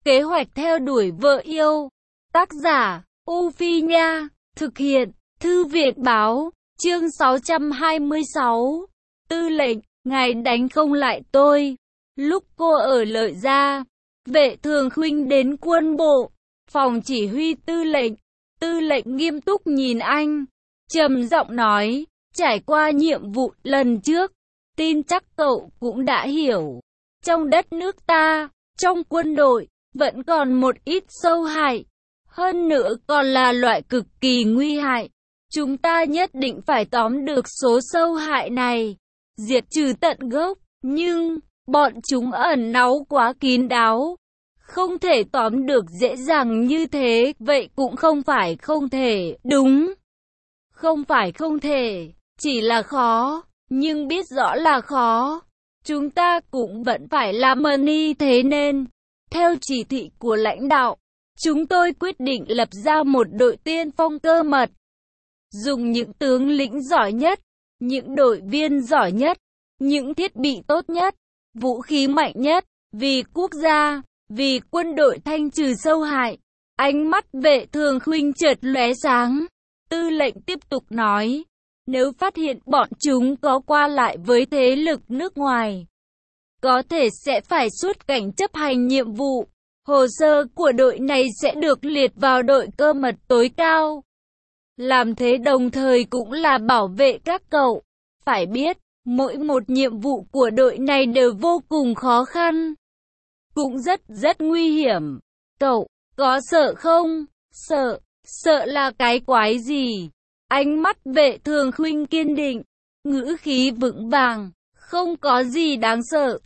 Kế hoạch theo đuổi vợ yêu. Tác giả, U Phi Nha. Thực hiện, Thư viện Báo. Chương 626. Tư lệnh, ngài đánh không lại tôi. Lúc cô ở Lợi Gia, Vệ Thường Khuynh đến quân bộ, phòng chỉ huy tư lệnh. Tư lệnh nghiêm túc nhìn anh, trầm giọng nói, trải qua nhiệm vụ lần trước, tin chắc cậu cũng đã hiểu. Trong đất nước ta, trong quân đội, vẫn còn một ít sâu hại. Hơn nữa còn là loại cực kỳ nguy hại. Chúng ta nhất định phải tóm được số sâu hại này, diệt trừ tận gốc. Nhưng, bọn chúng ẩn náu quá kín đáo. Không thể tóm được dễ dàng như thế, vậy cũng không phải không thể, đúng. Không phải không thể, chỉ là khó, nhưng biết rõ là khó. Chúng ta cũng vẫn phải làm như thế nên, theo chỉ thị của lãnh đạo, chúng tôi quyết định lập ra một đội tiên phong cơ mật. Dùng những tướng lĩnh giỏi nhất, những đội viên giỏi nhất, những thiết bị tốt nhất, vũ khí mạnh nhất, vì quốc gia, vì quân đội thanh trừ sâu hại. Ánh mắt Vệ Thường Khuynh chợt lóe sáng. Tư lệnh tiếp tục nói, nếu phát hiện bọn chúng có qua lại với thế lực nước ngoài, có thể sẽ phải xuất cảnh chấp hành nhiệm vụ. Hồ sơ của đội này sẽ được liệt vào đội cơ mật tối cao. Làm thế đồng thời cũng là bảo vệ các cậu. Phải biết, mỗi một nhiệm vụ của đội này đều vô cùng khó khăn. Cũng rất nguy hiểm. Cậu, có sợ không? Sợ, sợ là cái quái gì? Ánh mắt Vệ Thường Khuynh kiên định, ngữ khí vững vàng, không có gì đáng sợ,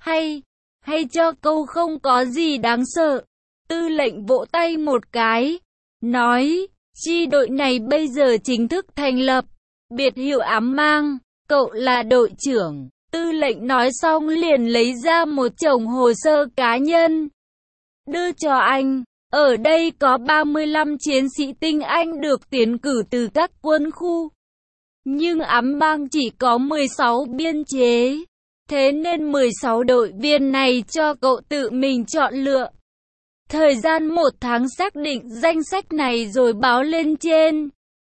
hay cho câu không có gì đáng sợ. Tư lệnh vỗ tay một cái, nói, chi đội này bây giờ chính thức thành lập, biệt hiệu Ám Mang, cậu là đội trưởng. Tư lệnh nói xong liền lấy ra một chồng hồ sơ cá nhân, đưa cho anh. Ở đây có 35 chiến sĩ tinh anh được tiến cử từ các quân khu. Nhưng Ám Mang chỉ có 16 biên chế. Thế nên 16 đội viên này cho cậu tự mình chọn lựa. Thời gian 1 tháng xác định danh sách này rồi báo lên trên.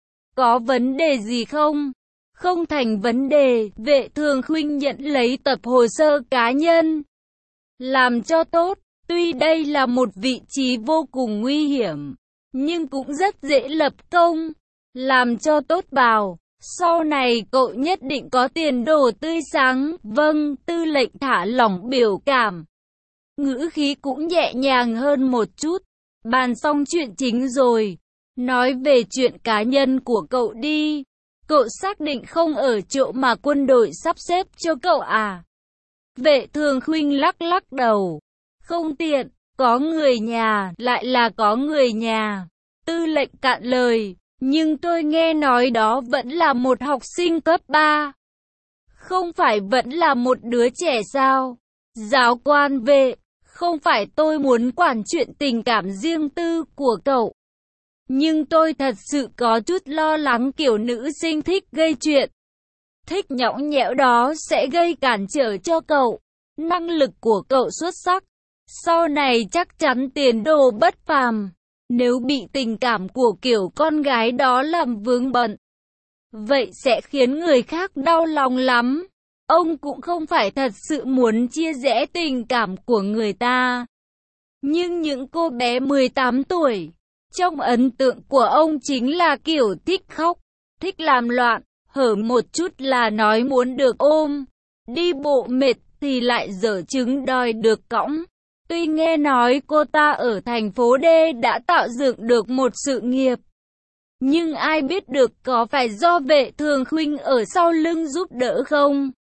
Có vấn đề gì không? Không thành vấn đề. Vệ Thường Khuynh nhận lấy tập hồ sơ cá nhân. Làm cho tốt. Tuy đây là một vị trí vô cùng nguy hiểm, nhưng cũng rất dễ lập công. Làm cho tốt vào, sau này cậu nhất định có tiền đồ tươi sáng. Vâng, tư lệnh thả lỏng biểu cảm, ngữ khí cũng nhẹ nhàng hơn một chút. Bàn xong chuyện chính rồi, nói về chuyện cá nhân của cậu đi. Cậu xác định không ở chỗ mà quân đội sắp xếp cho cậu à? Vệ Thường Khuynh lắc đầu. Không tiện, có người nhà, lại là có người nhà. Tư lệnh cạn lời, nhưng tôi nghe nói đó vẫn là một học sinh cấp 3. Không phải vẫn là một đứa trẻ sao? Giáo quan Vệ, không phải tôi muốn quản chuyện tình cảm riêng tư của cậu. Nhưng tôi thật sự có chút lo lắng kiểu nữ sinh thích gây chuyện, thích nhõng nhẽo đó sẽ gây cản trở cho cậu. Năng lực của cậu xuất sắc, sau này chắc chắn tiền đồ bất phàm. Nếu bị tình cảm của kiểu con gái đó làm vướng bận, vậy sẽ khiến người khác đau lòng lắm. Ông cũng không phải thật sự muốn chia rẽ tình cảm của người ta. Nhưng những cô bé 18 tuổi, trong ấn tượng của ông chính là kiểu thích khóc, thích làm loạn, hở một chút là nói muốn được ôm. Đi bộ mệt thì lại dở chứng đòi được cõng. Tuy nghe nói cô ta ở thành phố D đã tạo dựng được một sự nghiệp, nhưng ai biết được có phải do Vệ Thường Khuynh ở sau lưng giúp đỡ không?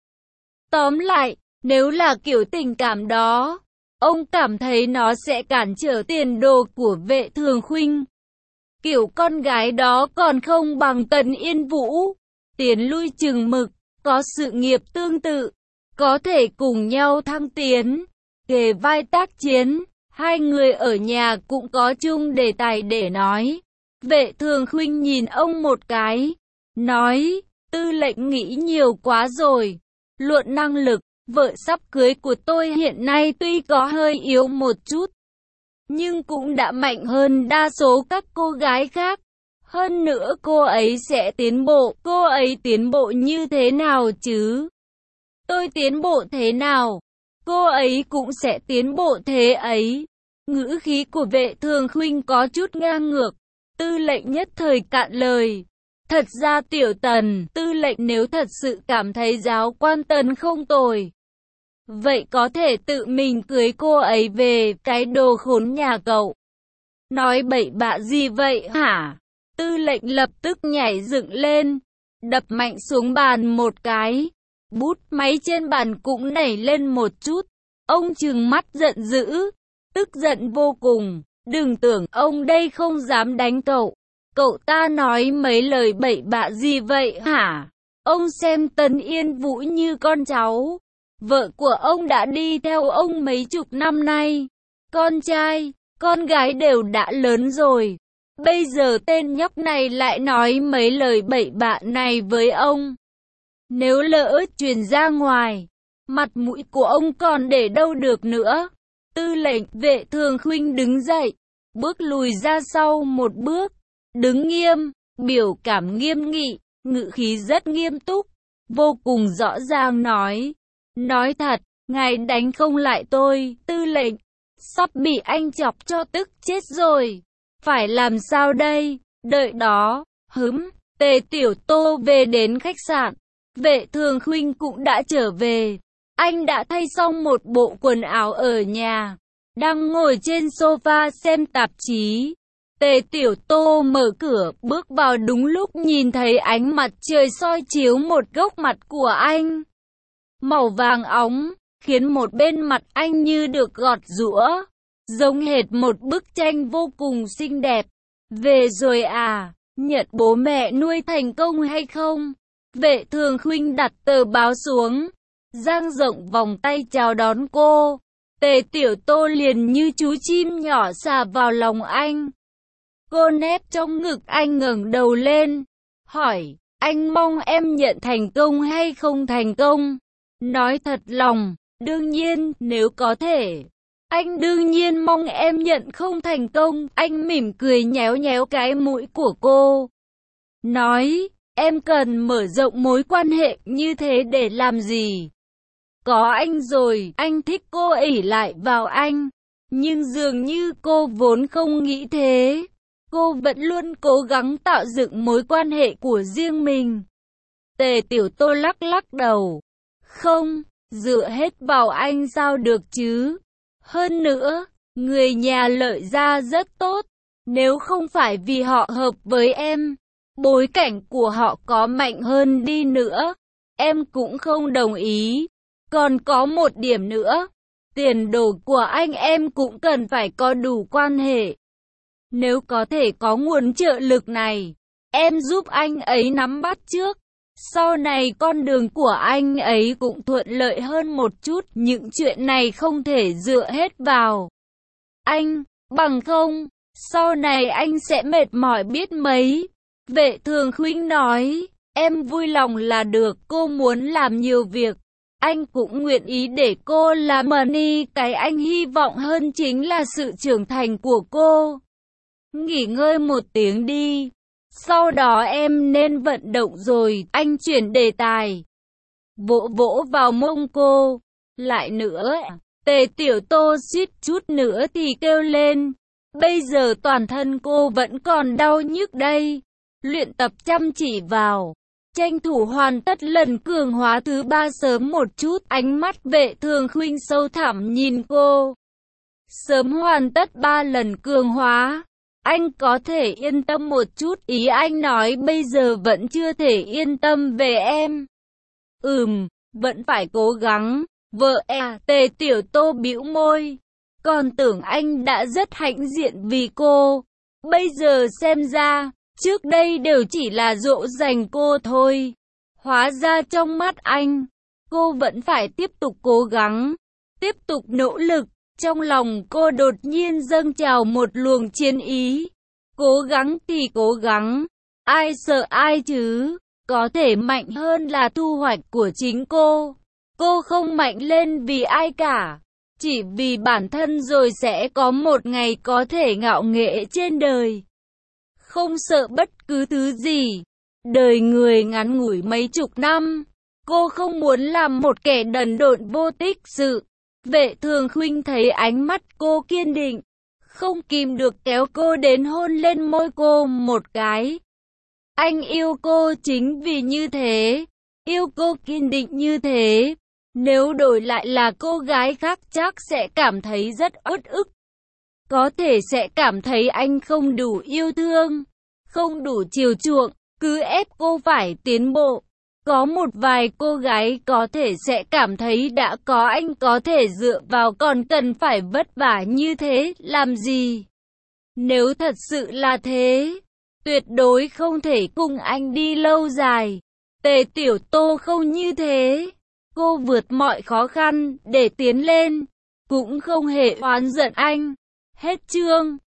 Tóm lại, nếu là kiểu tình cảm đó, ông cảm thấy nó sẽ cản trở tiền đồ của Vệ Thường Khuynh. Kiểu con gái đó còn không bằng Tần Yên Vũ, tiến lui chừng mực, có sự nghiệp tương tự, có thể cùng nhau thăng tiến, kề vai tác chiến. Hai người ở nhà cũng có chung đề tài để nói. Vệ Thường Khuynh nhìn ông một cái, nói, tư lệnh nghĩ nhiều quá rồi. Luận năng lực, vợ sắp cưới của tôi hiện nay tuy có hơi yếu một chút, nhưng cũng đã mạnh hơn đa số các cô gái khác. Hơn nữa cô ấy sẽ tiến bộ. Cô ấy tiến bộ như thế nào chứ? Tôi tiến bộ thế nào? Cô ấy cũng sẽ tiến bộ thế ấy. Ngữ khí của Vệ Thường Khuynh có chút ngang ngược. Tư lệnh nhất thời cạn lời. Thật ra Tiểu Tần, tư lệnh nếu thật sự cảm thấy giáo quan Tần không tồi, vậy có thể tự mình cưới cô ấy về, cái đồ khốn nhà cậu. Nói bậy bạ gì vậy hả? Tư lệnh lập tức nhảy dựng lên, đập mạnh xuống bàn một cái. Bút máy trên bàn cũng nảy lên một chút. Ông trừng mắt giận dữ, tức giận vô cùng. Đừng tưởng ông đây không dám đánh cậu. Cậu ta nói mấy lời bậy bạ gì vậy hả? Ông xem Tần Yên Vũ như con cháu. Vợ của ông đã đi theo ông mấy chục năm nay. Con trai, con gái đều đã lớn rồi. Bây giờ tên nhóc này lại nói mấy lời bậy bạ này với ông. Nếu lỡ truyền ra ngoài, mặt mũi của ông còn để đâu được nữa. Tư lệnh Vệ Thường Khuynh đứng dậy, bước lùi ra sau một bước, đứng nghiêm, biểu cảm nghiêm nghị, ngữ khí rất nghiêm túc, vô cùng rõ ràng nói thật, ngài đánh không lại tôi, tư lệnh, sắp bị anh chọc cho tức chết rồi, phải làm sao đây, đợi đó, Tề Tiểu Tô về đến khách sạn, Vệ Thường Khuynh cũng đã trở về, anh đã thay xong một bộ quần áo ở nhà, đang ngồi trên sofa xem tạp chí. Tề Tiểu Tô mở cửa, bước vào đúng lúc nhìn thấy ánh mặt trời soi chiếu một góc mặt của anh. Màu vàng óng, khiến một bên mặt anh như được gọt giũa, giống hệt một bức tranh vô cùng xinh đẹp. Về rồi à, nhận bố mẹ nuôi thành công hay không? Vệ Thường Khuynh đặt tờ báo xuống, dang rộng vòng tay chào đón cô. Tề Tiểu Tô liền như chú chim nhỏ xà vào lòng anh. Cô nép trong ngực anh ngẩng đầu lên, hỏi, anh mong em nhận thành công hay không thành công? Nói thật lòng, đương nhiên, nếu có thể. Anh đương nhiên mong em nhận không thành công, anh mỉm cười nhéo nhéo cái mũi của cô. Nói, em cần mở rộng mối quan hệ như thế để làm gì? Có anh rồi, anh thích cô ỷ lại vào anh. Nhưng dường như cô vốn không nghĩ thế. Cô vẫn luôn cố gắng tạo dựng mối quan hệ của riêng mình. Tề Tiểu Tô lắc lắc đầu. Không, dựa hết vào anh sao được chứ? Hơn nữa, người nhà Lợi gia rất tốt. Nếu không phải vì họ hợp với em, bối cảnh của họ có mạnh hơn đi nữa, em cũng không đồng ý. Còn có một điểm nữa, tiền đồ của anh em cũng cần phải có đủ quan hệ. Nếu có thể có nguồn trợ lực này, em giúp anh ấy nắm bắt trước. Sau này con đường của anh ấy cũng thuận lợi hơn một chút. Những chuyện này không thể dựa hết vào anh, bằng không, sau này anh sẽ mệt mỏi biết mấy. Vệ Thường Khuynh nói, em vui lòng là được, cô muốn làm nhiều việc. Anh cũng nguyện ý để cô làm money, cái anh hy vọng hơn chính là sự trưởng thành của cô. Nghỉ ngơi một tiếng đi. Sau đó em nên vận động rồi, anh chuyển đề tài. Vỗ vỗ vào mông cô. Lại nữa, Tề Tiểu Tô suýt chút nữa thì kêu lên. Bây giờ toàn thân cô vẫn còn đau nhức đây. Luyện tập chăm chỉ vào. Tranh thủ hoàn tất lần cường hóa thứ 3 sớm một chút. Ánh mắt Vệ Thường Khuynh sâu thẳm nhìn cô. Sớm hoàn tất 3 lần cường hóa. Anh có thể yên tâm một chút, ý anh nói bây giờ vẫn chưa thể yên tâm về em. Vẫn phải cố gắng. Vợ Tề Tiểu Tô bĩu môi. Còn tưởng anh đã rất hãnh diện vì cô. Bây giờ xem ra, trước đây đều chỉ là dỗ dành cô thôi. Hóa ra trong mắt anh, cô vẫn phải tiếp tục cố gắng, tiếp tục nỗ lực. Trong lòng cô đột nhiên dâng trào một luồng chiến ý. Cố gắng thì cố gắng, ai sợ ai chứ, có thể mạnh hơn là thu hoạch của chính cô. Cô không mạnh lên vì ai cả, chỉ vì bản thân rồi sẽ có một ngày có thể ngạo nghễ trên đời. Không sợ bất cứ thứ gì. Đời người ngắn ngủi mấy chục năm. Cô không muốn làm một kẻ đần độn vô tích sự. Vệ Thường Khuynh thấy ánh mắt cô kiên định, không kìm được kéo cô đến hôn lên môi cô một cái. Anh yêu cô chính vì như thế, yêu cô kiên định như thế. Nếu đổi lại là cô gái khác chắc sẽ cảm thấy rất uất ức. Có thể sẽ cảm thấy anh không đủ yêu thương, không đủ chiều chuộng, cứ ép cô phải tiến bộ. Có một vài cô gái có thể sẽ cảm thấy đã có anh có thể dựa vào còn cần phải vất vả như thế làm gì. Nếu thật sự là thế, tuyệt đối không thể cùng anh đi lâu dài. Tề Tiểu Tô không như thế. Cô vượt mọi khó khăn để tiến lên, cũng không hề oán giận anh. Hết chương.